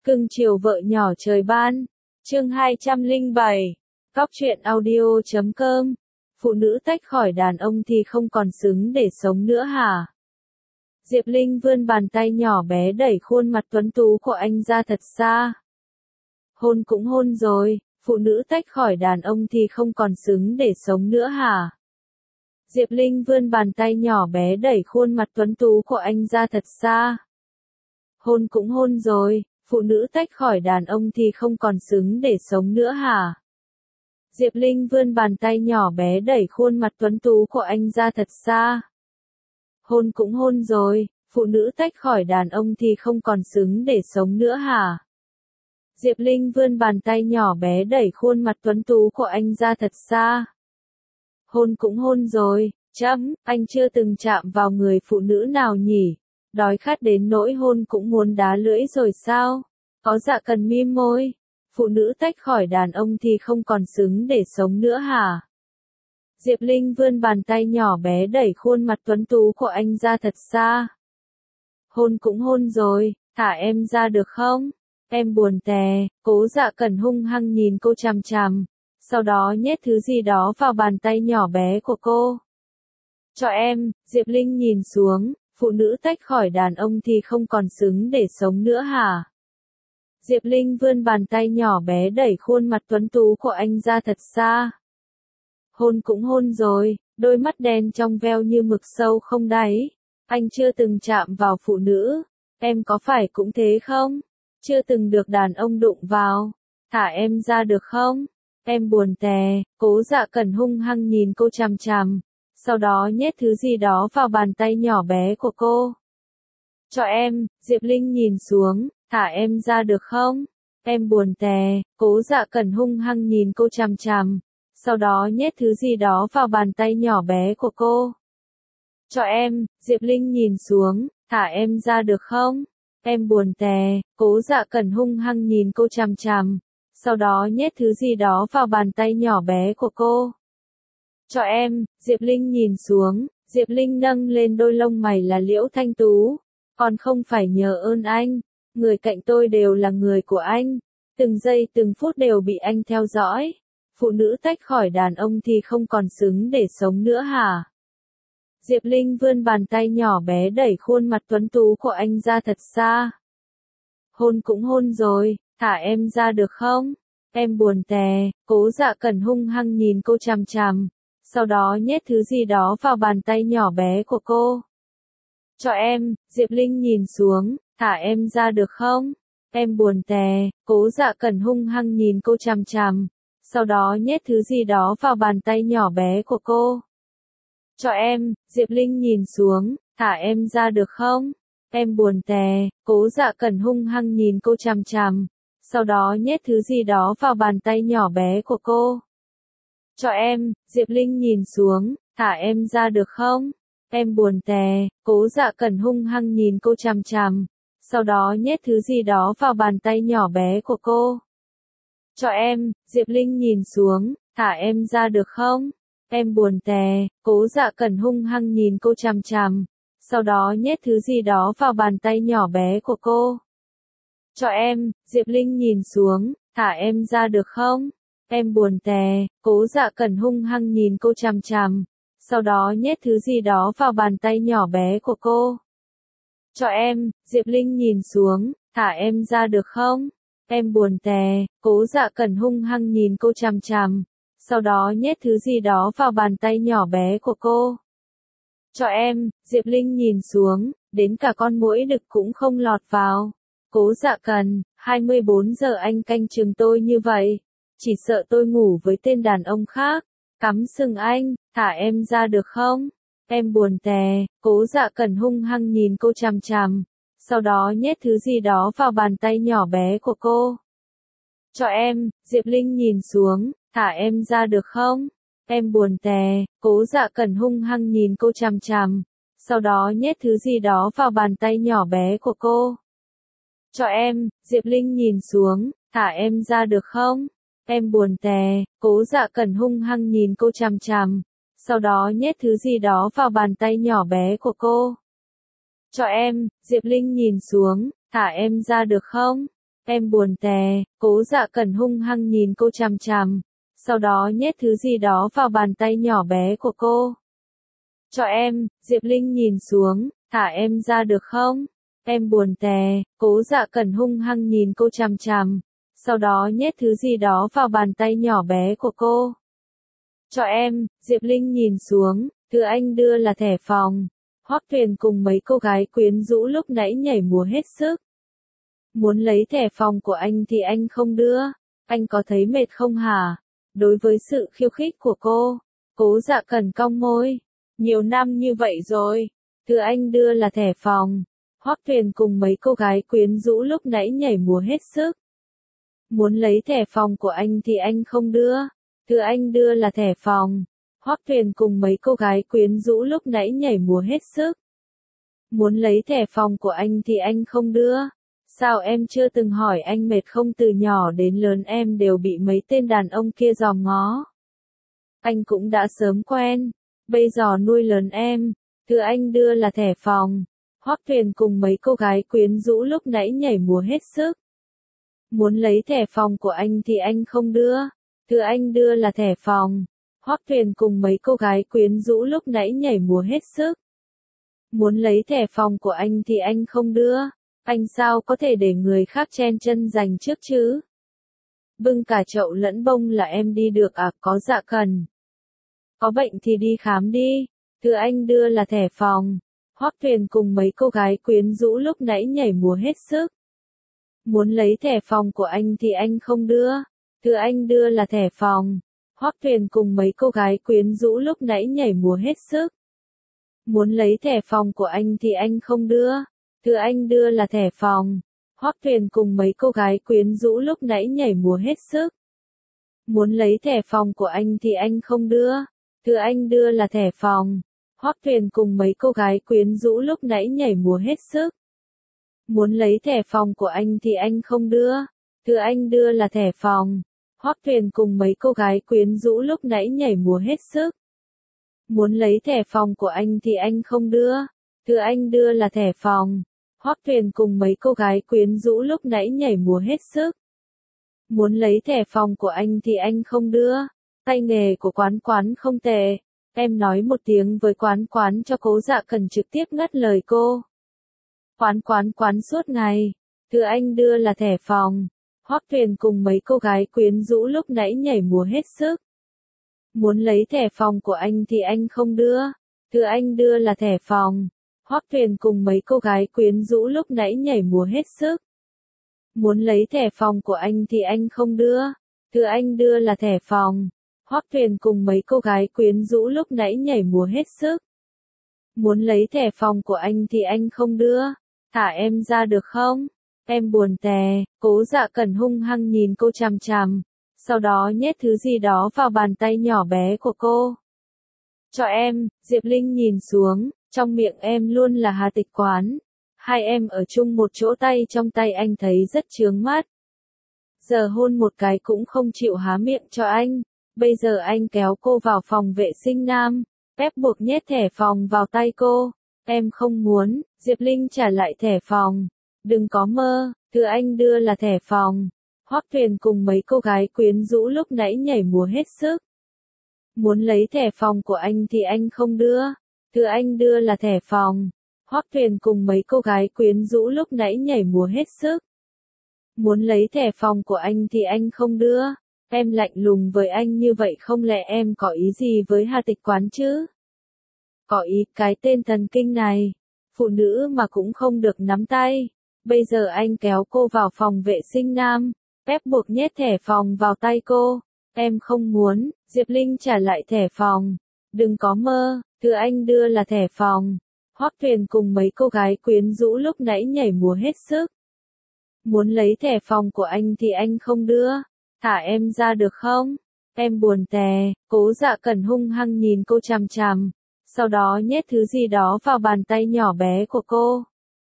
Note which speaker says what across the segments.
Speaker 1: Cưng chiều vợ nhỏ trời ban. Chương 207. Góc truyện audio.com. Phụ nữ tách khỏi đàn ông thì không còn xứng để sống nữa hả? Diệp Linh vươn bàn tay nhỏ bé đẩy khuôn mặt tuấn tú của anh ra thật xa. Hôn cũng hôn rồi, phụ nữ tách khỏi đàn ông thì không còn xứng để sống nữa hả? Diệp Linh vươn bàn tay nhỏ bé đẩy khuôn mặt tuấn tú của anh ra thật xa. Hôn cũng hôn rồi, phụ nữ tách khỏi đàn ông thì không còn xứng để sống nữa hả? Diệp Linh vươn bàn tay nhỏ bé đẩy khuôn mặt tuấn tú của anh ra thật xa. Hôn cũng hôn rồi, phụ nữ tách khỏi đàn ông thì không còn xứng để sống nữa hả? Diệp Linh vươn bàn tay nhỏ bé đẩy khuôn mặt tuấn tú của anh ra thật xa. Hôn cũng hôn rồi, anh chưa từng chạm vào người phụ nữ nào nhỉ? Đói khát đến nỗi hôn cũng muốn đá lưỡi rồi sao? Có dạ cần mím môi. Phụ nữ tách khỏi đàn ông thì không còn xứng để sống nữa hả? Diệp Linh vươn bàn tay nhỏ bé đẩy khuôn mặt tuấn tú của anh ra thật xa. Hôn cũng hôn rồi, thả em ra được không? Em buồn tè, Cố Dạ Cần hung hăng nhìn cô chằm chằm, sau đó nhét thứ gì đó vào bàn tay nhỏ bé của cô. Cho em, Diệp Linh nhìn xuống, phụ nữ tách khỏi đàn ông thì không còn xứng để sống nữa hả? Diệp Linh vươn bàn tay nhỏ bé đẩy khuôn mặt tuấn tú của anh ra thật xa. Hôn cũng hôn rồi, đôi mắt đen trong veo như mực sâu không đáy. Anh chưa từng chạm vào phụ nữ, em có phải cũng thế không? Chưa từng được đàn ông đụng vào, thả em ra được không? Em buồn tè, Cố Dạ Cần hung hăng nhìn cô chằm chằm, sau đó nhét thứ gì đó vào bàn tay nhỏ bé của cô. Cho em, Diệp Linh nhìn xuống, thả em ra được không? Em buồn tè, Cố Dạ Cần hung hăng nhìn cô chằm chằm, sau đó nhét thứ gì đó vào bàn tay nhỏ bé của cô. Cho em, Diệp Linh nhìn xuống, thả em ra được không? Em buồn tè, Cố Dạ Cần hung hăng nhìn cô chằm chằm, sau đó nhét thứ gì đó vào bàn tay nhỏ bé của cô. Cho em, Diệp Linh nhìn xuống, Diệp Linh nâng lên đôi lông mày là liễu thanh tú. Còn không phải nhờ ơn anh, người cạnh tôi đều là người của anh, từng giây từng phút đều bị anh theo dõi. Phụ nữ tách khỏi đàn ông thì không còn xứng để sống nữa hả? Diệp Linh vươn bàn tay nhỏ bé đẩy khuôn mặt tuấn tú của anh ra thật xa. Hôn cũng hôn rồi, thả em ra được không? Em buồn tè, Cố Dạ Cần hung hăng nhìn cô chằm chằm, sau đó nhét thứ gì đó vào bàn tay nhỏ bé của cô. Cho em, Diệp Linh nhìn xuống, thả em ra được không? Em buồn tè, Cố Dạ Cần hung hăng nhìn cô chằm chằm, sau đó nhét thứ gì đó vào bàn tay nhỏ bé của cô. Cho em, Diệp Linh nhìn xuống, thả em ra được không? Em buồn tè, Cố Dạ Cần hung hăng nhìn cô chằm chằm, sau đó nhét thứ gì đó vào bàn tay nhỏ bé của cô. Cho em, Diệp Linh nhìn xuống, thả em ra được không? Em buồn tè, Cố Dạ Cần hung hăng nhìn cô chằm chằm, sau đó nhét thứ gì đó vào bàn tay nhỏ bé của cô. Cho em, Diệp Linh nhìn xuống, thả em ra được không? Em buồn tè, Cố Dạ Cần hung hăng nhìn cô chằm chằm, sau đó nhét thứ gì đó vào bàn tay nhỏ bé của cô. Cho em, Diệp Linh nhìn xuống, thả em ra được không? Em buồn tè, Cố Dạ Cần hung hăng nhìn cô chằm chằm, sau đó nhét thứ gì đó vào bàn tay nhỏ bé của cô. Cho em, Diệp Linh nhìn xuống, thả em ra được không? Em buồn tè, Cố Dạ Cần hung hăng nhìn cô chằm chằm, sau đó nhét thứ gì đó vào bàn tay nhỏ bé của cô. Cho em, Diệp Linh nhìn xuống, đến cả con muỗi đực cũng không lọt vào. Cố Dạ Cần, 24 giờ anh canh chừng tôi như vậy, chỉ sợ tôi ngủ với tên đàn ông khác. Cắm sừng anh, thả em ra được không? Em buồn tè, Cố Dạ Cần hung hăng nhìn cô chằm chằm, sau đó nhét thứ gì đó vào bàn tay nhỏ bé của cô. Cho em, Diệp Linh nhìn xuống, thả em ra được không? Em buồn tè, Cố Dạ Cần hung hăng nhìn cô chằm chằm, sau đó nhét thứ gì đó vào bàn tay nhỏ bé của cô. Cho em, Diệp Linh nhìn xuống, thả em ra được không? Em buồn tè, Cố Dạ Cần hung hăng nhìn cô chằm chằm, sau đó nhét thứ gì đó vào bàn tay nhỏ bé của cô. Cho em, Diệp Linh nhìn xuống, thả em ra được không? Em buồn tè, Cố Dạ Cẩn hung hăng nhìn cô chằm chằm, sau đó nhét thứ gì đó vào bàn tay nhỏ bé của cô. Cho em, Diệp Linh nhìn xuống, thả em ra được không? Em buồn tè, Cố Dạ Cẩn hung hăng nhìn cô chằm chằm, sau đó nhét thứ gì đó vào bàn tay nhỏ bé của cô. Cho em, Diệp Linh nhìn xuống, thứ anh đưa là thẻ phòng. Hoắc Tuyền cùng mấy cô gái quyến rũ lúc nãy nhảy múa hết sức. Muốn lấy thẻ phòng của anh thì anh không đưa. Anh có thấy mệt không hả? Đối với sự khiêu khích của cô, Cố Dạ Cẩn cong môi. Nhiều năm như vậy rồi, thứ anh đưa là thẻ phòng. Hoắc Tuyền cùng mấy cô gái quyến rũ lúc nãy nhảy múa hết sức. Muốn lấy thẻ phòng của anh thì anh không đưa. Thứ anh đưa là thẻ phòng. Hoắc Tuyền cùng mấy cô gái quyến rũ lúc nãy nhảy múa hết sức. Muốn lấy thẻ phòng của anh thì anh không đưa. Sao em chưa từng hỏi anh mệt không, từ nhỏ đến lớn em đều bị mấy tên đàn ông kia dòm ngó. Anh cũng đã sớm quen. Bây giờ nuôi lớn em. Thứ anh đưa là thẻ phòng. Hoắc Tuyền cùng mấy cô gái quyến rũ lúc nãy nhảy múa hết sức. Muốn lấy thẻ phòng của anh thì anh không đưa. Thứ anh đưa là thẻ phòng. Hoắc Tuyền cùng mấy cô gái quyến rũ lúc nãy nhảy múa hết sức. Muốn lấy thẻ phòng của anh thì anh không đưa. Anh sao có thể để người khác chen chân giành trước chứ? Bưng cả chậu lẫn bông là em đi được à? Có Dạ Cẩn. Có bệnh thì đi khám đi. Thứ anh đưa là thẻ phòng. Hoắc Tuyền cùng mấy cô gái quyến rũ lúc nãy nhảy múa hết sức. Muốn lấy thẻ phòng của anh thì anh không đưa. Thứ anh đưa là thẻ phòng. Hoắc Tuyền cùng mấy cô gái quyến rũ lúc nãy nhảy múa hết sức. Muốn lấy thẻ phòng của anh thì anh không đưa. Thứ anh đưa là thẻ phòng. Hoắc Tuyền cùng mấy cô gái quyến rũ lúc nãy nhảy múa hết sức. Muốn lấy thẻ phòng của anh thì anh không đưa. Thứ anh đưa là thẻ phòng. Hoắc Tuyền cùng mấy cô gái quyến rũ lúc nãy nhảy múa hết sức. Muốn lấy thẻ phòng của anh thì anh không đưa. Thứ anh đưa là thẻ phòng. Hoắc Tuyền cùng mấy cô gái quyến rũ lúc nãy nhảy múa hết sức. Muốn lấy thẻ phòng của anh thì anh không đưa. Thứ anh đưa là thẻ phòng. Hoắc Tuyền cùng mấy cô gái quyến rũ lúc nãy nhảy múa hết sức. Muốn lấy thẻ phòng của anh thì anh không đưa. Tay nghề của Quán Quán không tệ. Em nói một tiếng với Quán Quán cho Cố Dạ Cẩn trực tiếp ngắt lời cô. Quán suốt ngày. Thứ anh đưa là thẻ phòng. Hoắc Tuyền cùng mấy cô gái quyến rũ lúc nãy nhảy múa hết sức. Muốn lấy thẻ phòng của anh thì anh không đưa. Thứ anh đưa là thẻ phòng. Hoắc Tuyền cùng mấy cô gái quyến rũ lúc nãy nhảy múa hết sức. Muốn lấy thẻ phòng của anh thì anh không đưa. Thứ anh đưa là thẻ phòng. Hoắc Tuyền cùng mấy cô gái quyến rũ lúc nãy nhảy múa hết sức. Muốn lấy thẻ phòng của anh thì anh không đưa. Thả em ra được không? Em buồn tè, Cố Dạ Cẩn hung hăng nhìn cô chằm chằm, sau đó nhét thứ gì đó vào bàn tay nhỏ bé của cô. Cho em, Diệp Linh nhìn xuống, trong miệng em luôn là Hà Tịch Quán. Hai em ở chung một chỗ, tay trong tay anh thấy rất chướng mắt. Giờ hôn một cái cũng không chịu há miệng cho anh. Bây giờ anh kéo cô vào phòng vệ sinh nam, ép buộc nhét thẻ phòng vào tay cô. Em không muốn. Diệp Linh trả lại thẻ phòng. Đừng có mơ, thứ anh đưa là thẻ phòng. Hoắc Tuyền cùng mấy cô gái quyến rũ lúc nãy nhảy múa hết sức. Muốn lấy thẻ phòng của anh thì anh không đưa. Thứ anh đưa là thẻ phòng. Hoắc Tuyền cùng mấy cô gái quyến rũ lúc nãy nhảy múa hết sức. Muốn lấy thẻ phòng của anh thì anh không đưa. Em lạnh lùng với anh như vậy, không lẽ em có ý gì với Hà Tịch Quán chứ? Có ý, cái tên thần kinh này. Phụ nữ mà cũng không được nắm tay. Bây giờ anh kéo cô vào phòng vệ sinh nam, ép buộc nhét thẻ phòng vào tay cô. Em không muốn. Diệp Linh trả lại thẻ phòng. Đừng có mơ, thứ anh đưa là thẻ phòng. Hoắc Tuyền cùng mấy cô gái quyến rũ lúc nãy nhảy múa hết sức. Muốn lấy thẻ phòng của anh thì anh không đưa. Thả em ra được không? Em buồn tè, Cố Dạ Cẩn hung hăng nhìn cô chằm chằm, sau đó nhét thứ gì đó vào bàn tay nhỏ bé của cô.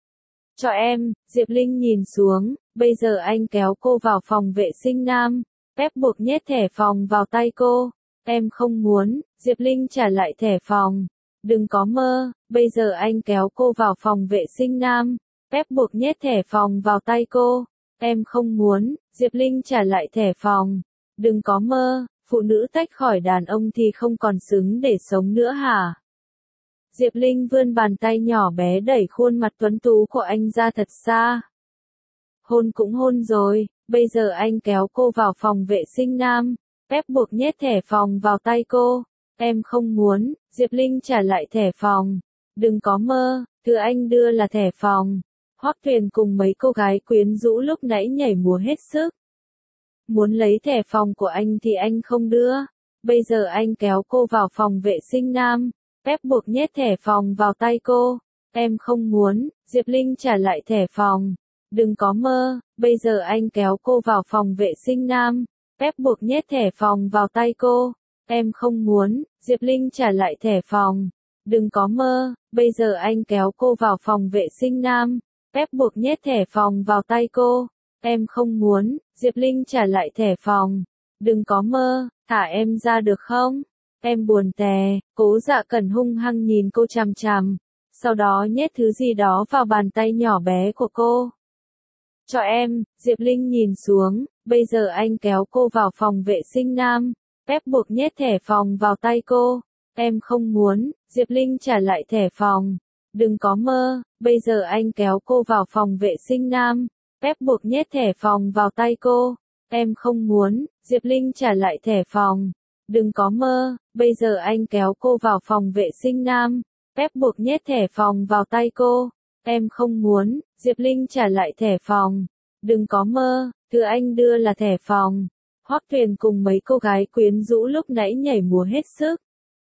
Speaker 1: Cho em, Diệp Linh nhìn xuống, bây giờ anh kéo cô vào phòng vệ sinh nam, ép buộc nhét thẻ phòng vào tay cô. Em không muốn. Diệp Linh trả lại thẻ phòng. Đừng có mơ. Bây giờ anh kéo cô vào phòng vệ sinh nam, ép buộc nhét thẻ phòng vào tay cô. em không muốn, Diệp Linh trả lại thẻ phòng. Đừng có mơ, phụ nữ tách khỏi đàn ông thì không còn xứng để sống nữa hả? Diệp Linh vươn bàn tay nhỏ bé đẩy khuôn mặt tuấn tú của anh ra thật xa. Hôn cũng hôn rồi, bây giờ anh kéo cô vào phòng vệ sinh nam, ép buộc nhét thẻ phòng vào tay cô. Em không muốn, Diệp Linh trả lại thẻ phòng. Đừng có mơ, thứ anh đưa là thẻ phòng. Hoắc Tuyền cùng mấy cô gái quyến rũ lúc nãy nhảy múa hết sức. Muốn lấy thẻ phòng của anh thì anh không đưa. Bây giờ anh kéo cô vào phòng vệ sinh nam, ép buộc nhét thẻ phòng vào tay cô. Em không muốn, Diệp Linh trả lại thẻ phòng. Đừng có mơ, bây giờ anh kéo cô vào phòng vệ sinh nam, ép buộc nhét thẻ phòng vào tay cô. Em không muốn, Diệp Linh trả lại thẻ phòng. Đừng có mơ, bây giờ anh kéo cô vào phòng vệ sinh nam, ép buộc nhét thẻ phòng vào tay cô. Em không muốn, Diệp Linh trả lại thẻ phòng. Đừng có mơ, thả em ra được không? Em buồn tè, Cố Dạ Cẩn hung hăng nhìn cô chằm chằm, sau đó nhét thứ gì đó vào bàn tay nhỏ bé của cô. Cho em, Diệp Linh nhìn xuống, bây giờ anh kéo cô vào phòng vệ sinh nam, ép buộc nhét thẻ phòng vào tay cô. Em không muốn, Diệp Linh trả lại thẻ phòng. Đừng có mơ, bây giờ anh kéo cô vào phòng vệ sinh nam, ép buộc nhét thẻ phòng vào tay cô. Em không muốn, Diệp Linh trả lại thẻ phòng. Đừng có mơ, bây giờ anh kéo cô vào phòng vệ sinh nam, ép buộc nhét thẻ phòng vào tay cô. Em không muốn, Diệp Linh trả lại thẻ phòng. Đừng có mơ, thứ anh đưa là thẻ phòng. Hoắc Tuyền cùng mấy cô gái quyến rũ lúc nãy nhảy múa hết sức.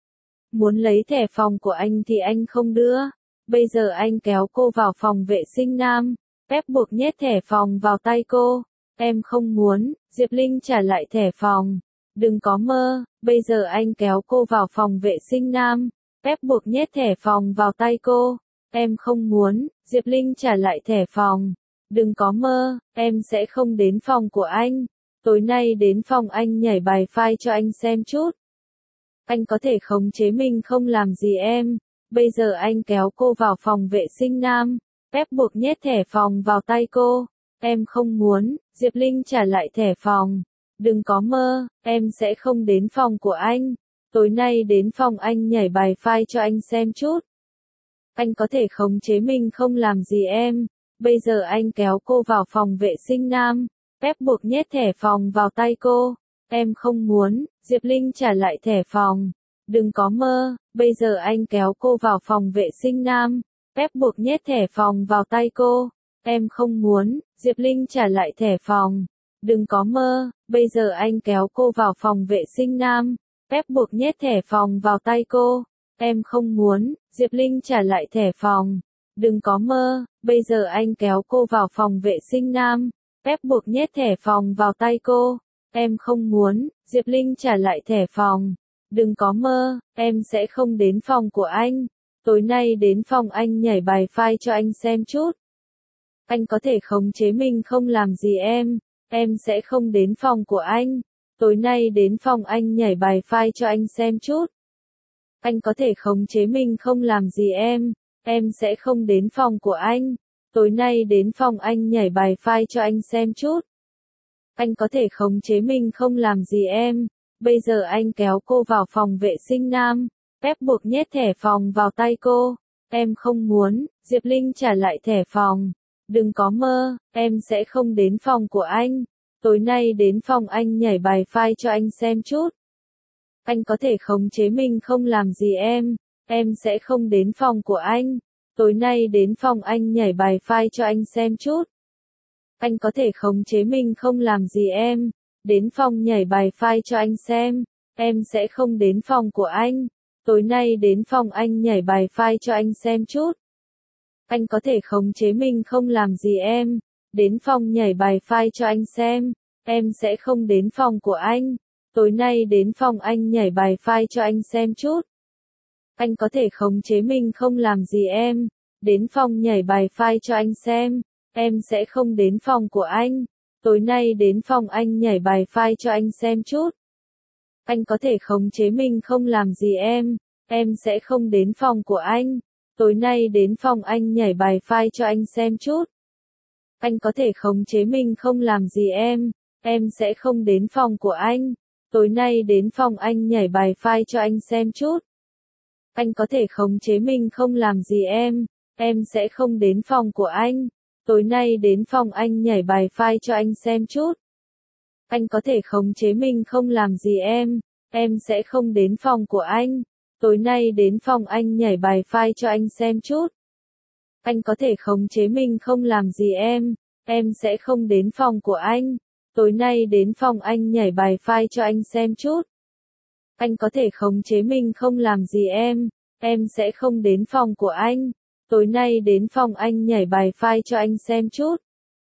Speaker 1: Muốn lấy thẻ phòng của anh thì anh không đưa. Bây giờ anh kéo cô vào phòng vệ sinh nam, ép buộc nhét thẻ phòng vào tay cô. Em không muốn, Diệp Linh trả lại thẻ phòng. Đừng có mơ, bây giờ anh kéo cô vào phòng vệ sinh nam, ép buộc nhét thẻ phòng vào tay cô. Em không muốn, Diệp Linh trả lại thẻ phòng. Đừng có mơ, em sẽ không đến phòng của anh. Tối nay đến phòng anh nhảy bài file cho anh xem chút. Anh có thể khống chế mình không làm gì em. Bây giờ anh kéo cô vào phòng vệ sinh nam, ép buộc nhét thẻ phòng vào tay cô. Em không muốn, Diệp Linh trả lại thẻ phòng. Đừng có mơ, em sẽ không đến phòng của anh. Tối nay đến phòng anh nhảy bài file cho anh xem chút. Anh có thể khống chế mình không làm gì em. Bây giờ anh kéo cô vào phòng vệ sinh nam, ép buộc nhét thẻ phòng vào tay cô. Em không muốn, Diệp Linh trả lại thẻ phòng. Đừng có mơ, bây giờ anh kéo cô vào phòng vệ sinh nam, ép buộc nhét thẻ phòng vào tay cô. Em không muốn, Diệp Linh trả lại thẻ phòng. Đừng có mơ, bây giờ anh kéo cô vào phòng vệ sinh nam, ép buộc nhét thẻ phòng vào tay cô. Em không muốn, Diệp Linh trả lại thẻ phòng. Đừng có mơ, bây giờ anh kéo cô vào phòng vệ sinh nam, ép buộc nhét thẻ phòng vào tay cô. Em không muốn, Diệp Linh trả lại thẻ phòng. Đừng có mơ, em sẽ không đến phòng của anh. Tối nay đến phòng anh nhảy bài file cho anh xem chút. Anh có thể khống chế mình không làm gì em. Em sẽ không đến phòng của anh. Tối nay đến phòng anh nhảy bài file cho anh xem chút. Anh có thể khống chế mình không làm gì em. Em sẽ không đến phòng của anh. Tối nay đến phòng anh nhảy bài file cho anh xem chút. Anh có thể khống chế mình không làm gì em. Bây giờ anh kéo cô vào phòng vệ sinh nam, ép buộc nhét thẻ phòng vào tay cô. Em không muốn, Diệp Linh trả lại thẻ phòng. Đừng có mơ, em sẽ không đến phòng của anh. Tối nay đến phòng anh nhảy bài file cho anh xem chút. Anh có thể khống chế mình không làm gì em. Em sẽ không đến phòng của anh. Tối nay đến phòng anh nhảy bài file cho anh xem chút. Anh có thể khống chế mình không làm gì em. Đến phòng nhảy bài file cho anh xem. Em sẽ không đến phòng của anh. Tối nay đến phòng anh nhảy bài file cho anh xem chút. Anh có thể khống chế mình không làm gì em. Đến phòng nhảy bài file cho anh xem. Em sẽ không đến phòng của anh. Tối nay đến phòng anh nhảy bài file cho anh xem chút. Anh có thể khống chế mình không làm gì em. Đến phòng nhảy bài file cho anh xem. Em sẽ không đến phòng của anh. Tối nay đến phòng anh nhảy bài file cho anh xem chút. Anh có thể khống chế mình không làm gì em. Em sẽ không đến phòng của anh. Tối nay đến phòng anh nhảy bài file cho anh xem chút. Anh có thể khống chế mình không làm gì em sẽ không đến phòng của anh. Tối nay đến phòng anh nhảy bài file cho anh xem chút. Anh có thể khống chế mình không làm gì em sẽ không đến phòng của anh. Tối nay đến phòng anh nhảy bài file cho anh xem chút. Anh có thể khống chế mình không làm gì em sẽ không đến phòng của anh. Tối nay đến phòng anh nhảy bài file cho anh xem chút. Anh có thể khống chế mình không làm gì em sẽ không đến phòng của anh. Tối nay đến phòng anh nhảy bài file cho anh xem chút. Anh có thể khống chế mình không làm gì em sẽ không đến phòng của anh. Tối nay đến phòng anh nhảy bài file cho anh xem chút.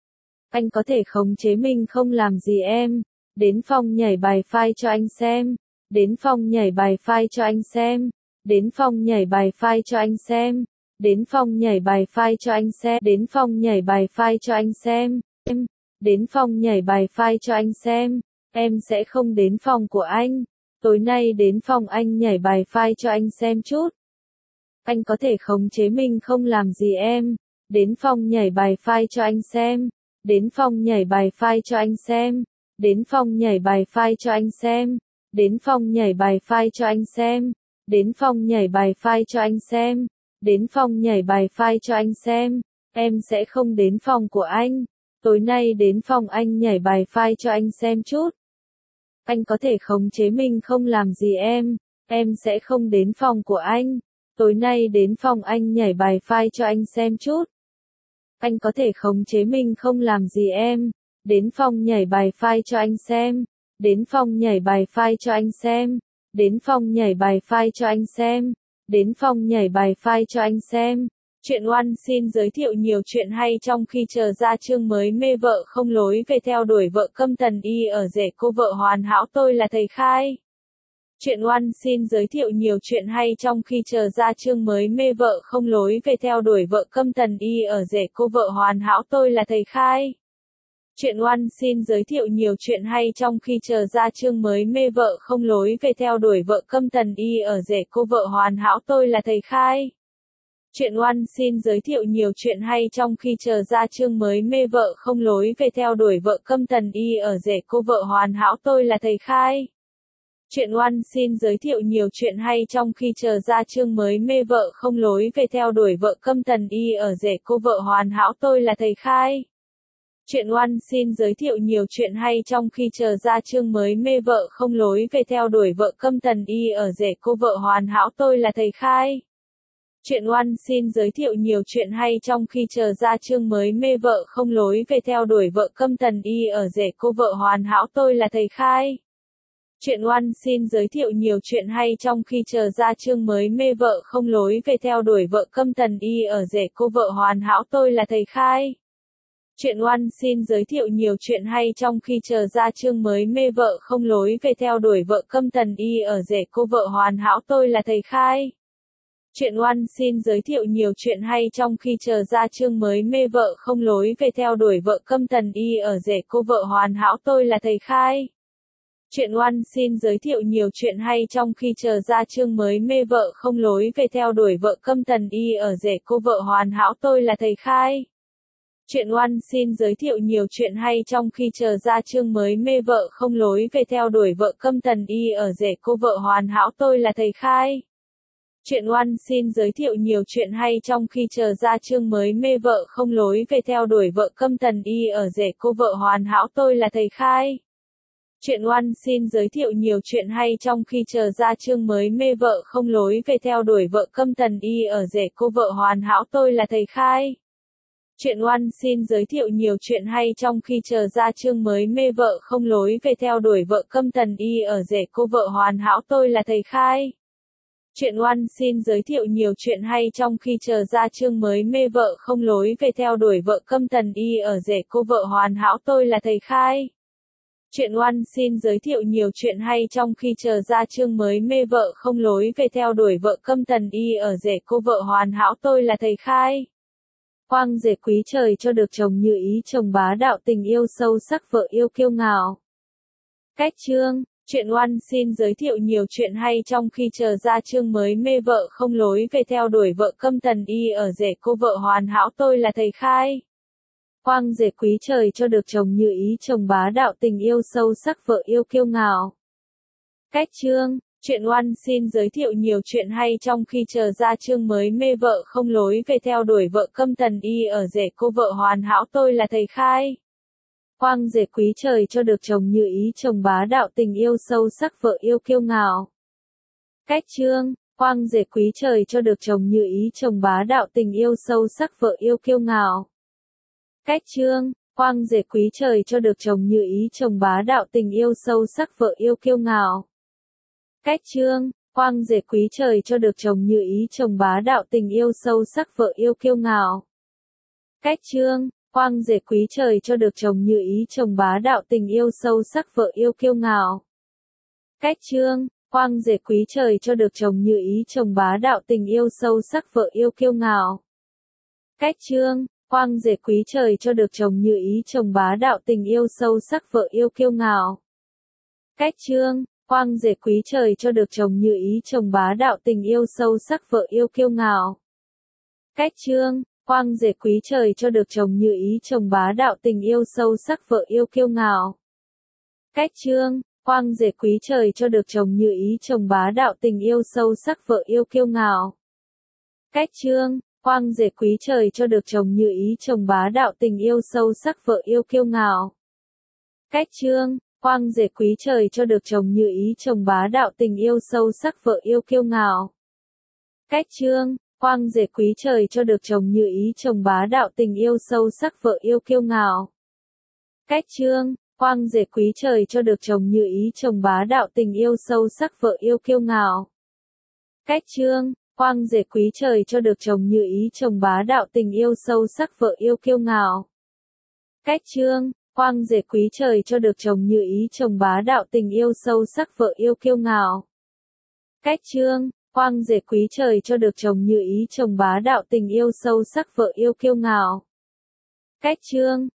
Speaker 1: Anh có thể khống chế mình không làm gì đến phòng nhảy bài file cho anh xem. Đến phòng nhảy bài file cho anh xem. Đến phòng nhảy bài file cho anh xem. Đến phòng nhảy bài file cho anh xem. Đến phòng nhảy bài file cho anh xem. Đến phòng nhảy bài file cho anh xem. Em sẽ không đến phòng của anh. Tối nay đến phòng anh nhảy bài file cho anh xem chút. Anh có thể khống chế mình không làm gì đến phòng nhảy bài file cho anh xem. Đến phòng nhảy bài file cho anh xem. Đến phòng nhảy bài file cho anh xem. Đến phòng nhảy bài file cho anh xem. Đến phòng nhảy bài file cho anh xem. Đến phòng nhảy bài file cho anh xem. Em sẽ không đến phòng của anh. Tối nay đến phòng anh nhảy bài file cho anh xem chút. Anh có thể khống chế mình không làm gì em sẽ không đến phòng của anh. Tối nay đến phòng anh nhảy bài file cho anh xem chút. Anh có thể khống chế mình không làm gì đến phòng nhảy bài file cho anh xem. Đến phòng nhảy bài file cho anh xem. Đến phòng nhảy bài file cho anh xem. Đến phòng nhảy bài file cho anh xem. Truyện One xin giới thiệu nhiều chuyện hay trong khi chờ ra chương mới. Mê vợ không lối về theo đuổi vợ câm tần y ở rể cô vợ hoàn hảo tôi là thầy Khai. Truyện One xin giới thiệu nhiều chuyện hay trong khi chờ ra chương mới. Mê vợ không lối về theo đuổi vợ câm tần y ở rể cô vợ hoàn hảo tôi là thầy Khai. Truyện One xin giới thiệu nhiều chuyện hay trong khi chờ ra chương mới. Mê vợ không lối về theo đuổi vợ câm tần y ở rể cô vợ hoàn hảo tôi là thầy Khai. Truyện One xin giới thiệu nhiều chuyện hay trong khi chờ ra chương mới. Mê vợ không lối về theo đuổi vợ câm tần y ở rể cô vợ hoàn hảo tôi là thầy Khai. Truyện One xin giới thiệu nhiều chuyện hay trong khi chờ ra chương mới. Mê vợ không lối về theo đuổi vợ câm tần y ở rể cô vợ hoàn hảo tôi là thầy Khai. Truyện One xin giới thiệu nhiều chuyện hay trong khi chờ ra chương mới. Mê vợ không lối về theo đuổi vợ câm tần y ở rể cô vợ hoàn hảo tôi là thầy Khai. Truyện One xin giới thiệu nhiều chuyện hay trong khi chờ ra chương mới. Mê vợ không lối về theo đuổi vợ câm tần y ở rể cô vợ hoàn hảo tôi là thầy Khai. Truyện One xin giới thiệu nhiều chuyện hay trong khi chờ ra chương mới. Mê vợ không lối về theo đuổi vợ câm tần y ở rể cô vợ hoàn hảo tôi là thầy Khai. Truyện One xin giới thiệu nhiều chuyện hay trong khi chờ ra chương mới. Mê vợ không lối về theo đuổi vợ câm tần y ở rể cô vợ hoàn hảo tôi là thầy Khai. Truyện One xin giới thiệu nhiều chuyện hay trong khi chờ ra chương mới. Mê vợ không lối về theo đuổi vợ câm tần y ở rể cô vợ hoàn hảo tôi là thầy Khai. Truyện One xin giới thiệu nhiều chuyện hay trong khi chờ ra chương mới. Mê vợ không lối về theo đuổi vợ câm tần y ở rể cô vợ hoàn hảo tôi là thầy Khai. Truyện One xin giới thiệu nhiều chuyện hay trong khi chờ ra chương mới. Mê vợ không lối về theo đuổi vợ câm tần y ở rể cô vợ hoàn hảo tôi là thầy Khai. Truyện One xin giới thiệu nhiều chuyện hay trong khi chờ ra chương mới. Mê vợ không lối về theo đuổi vợ câm tần y ở rể cô vợ hoàn hảo tôi là thầy Khai. Truyện One xin giới thiệu nhiều chuyện hay trong khi chờ ra chương mới. Mê vợ không lối về theo đuổi vợ câm tần y ở rể cô vợ hoàn hảo tôi là thầy Khai. Truyện One xin giới thiệu nhiều chuyện hay trong khi chờ ra chương mới. Mê vợ không lối về theo đuổi vợ câm tần y ở rể cô vợ hoàn hảo tôi là thầy Khai. Truyện One xin giới thiệu nhiều chuyện hay trong khi chờ ra chương mới. Mê vợ không lối về theo đuổi vợ câm tần y ở rể cô vợ hoàn hảo tôi là thầy Khai. Truyện One xin giới thiệu nhiều chuyện hay trong khi chờ ra chương mới. Mê vợ không lối về theo đuổi vợ câm tần y ở rể cô vợ hoàn hảo tôi là thầy Khai. Quang rể quý trời cho được chồng như ý, chồng bá đạo tình yêu sâu sắc, vợ yêu kiêu ngạo. Cách chương. Truyện One xin giới thiệu nhiều chuyện hay trong khi chờ ra chương mới. Mê vợ không lối về theo đuổi vợ câm tần y ở rể cô vợ hoàn hảo tôi là thầy Khai. quang rể quý trời cho được chồng như ý chồng bá đạo tình yêu sâu sắc vợ yêu kiêu ngạo. Cách chương, truyện One xin giới thiệu nhiều chuyện hay trong khi chờ ra chương mới. Mê vợ không lối về theo đuổi vợ câm thần y ở rể cô vợ hoàn hảo. Tôi là thầy Khai. Quang rể quý trời cho được chồng như ý chồng bá đạo tình yêu sâu sắc vợ yêu kiêu ngạo. Cách chương, quang rể quý trời cho được chồng như ý chồng bá đạo tình yêu sâu sắc vợ yêu kiêu ngạo. Cách chương, quang rể quý trời cho được chồng như ý chồng bá đạo tình yêu sâu sắc vợ yêu kiêu ngạo. Cách chương, quang rể quý trời cho được chồng như ý chồng bá đạo tình yêu sâu sắc vợ yêu kiêu ngạo. Cách chương, quang rể quý trời cho được chồng như ý chồng bá đạo tình yêu sâu sắc vợ yêu kiêu ngạo. Cách chương, quang rể quý trời cho được chồng như ý chồng bá đạo tình yêu sâu sắc vợ yêu kiêu ngạo. Cách chương, quang rể quý trời cho được chồng như ý chồng bá đạo tình yêu sâu sắc vợ yêu kiêu ngạo. Cách chương, quang rể quý trời cho được chồng như ý chồng bá đạo tình yêu sâu sắc vợ yêu kiêu ngạo. Cách chương, quang rể quý trời cho được chồng như ý chồng bá đạo tình yêu sâu sắc vợ yêu kiêu ngạo. Cách chương, quang rể quý trời cho được chồng như ý chồng bá đạo tình yêu sâu sắc vợ yêu kiêu ngạo. Cách chương, quang rể quý trời cho được chồng như ý chồng bá đạo tình yêu sâu sắc vợ yêu kiêu ngạo. Cách chương, quang rể quý trời cho được chồng như ý chồng bá đạo tình yêu sâu sắc vợ yêu kiêu ngạo. Cách chương, quang rể quý trời cho được chồng như ý chồng bá đạo tình yêu sâu sắc vợ yêu kiêu ngạo. Cách chương, quang rể quý trời cho được chồng như ý chồng bá đạo tình yêu sâu sắc vợ yêu kiêu ngạo. Cách chương, quang rể quý trời cho được chồng như ý chồng bá đạo tình yêu sâu sắc vợ yêu kiêu ngạo. Cách chương, quang rể quý trời cho được chồng như ý chồng bá đạo tình yêu sâu sắc vợ yêu kiêu ngạo. Cách chương, quang rể quý trời cho được chồng như ý chồng bá đạo tình yêu sâu sắc vợ yêu kiêu ngạo. Cách chương,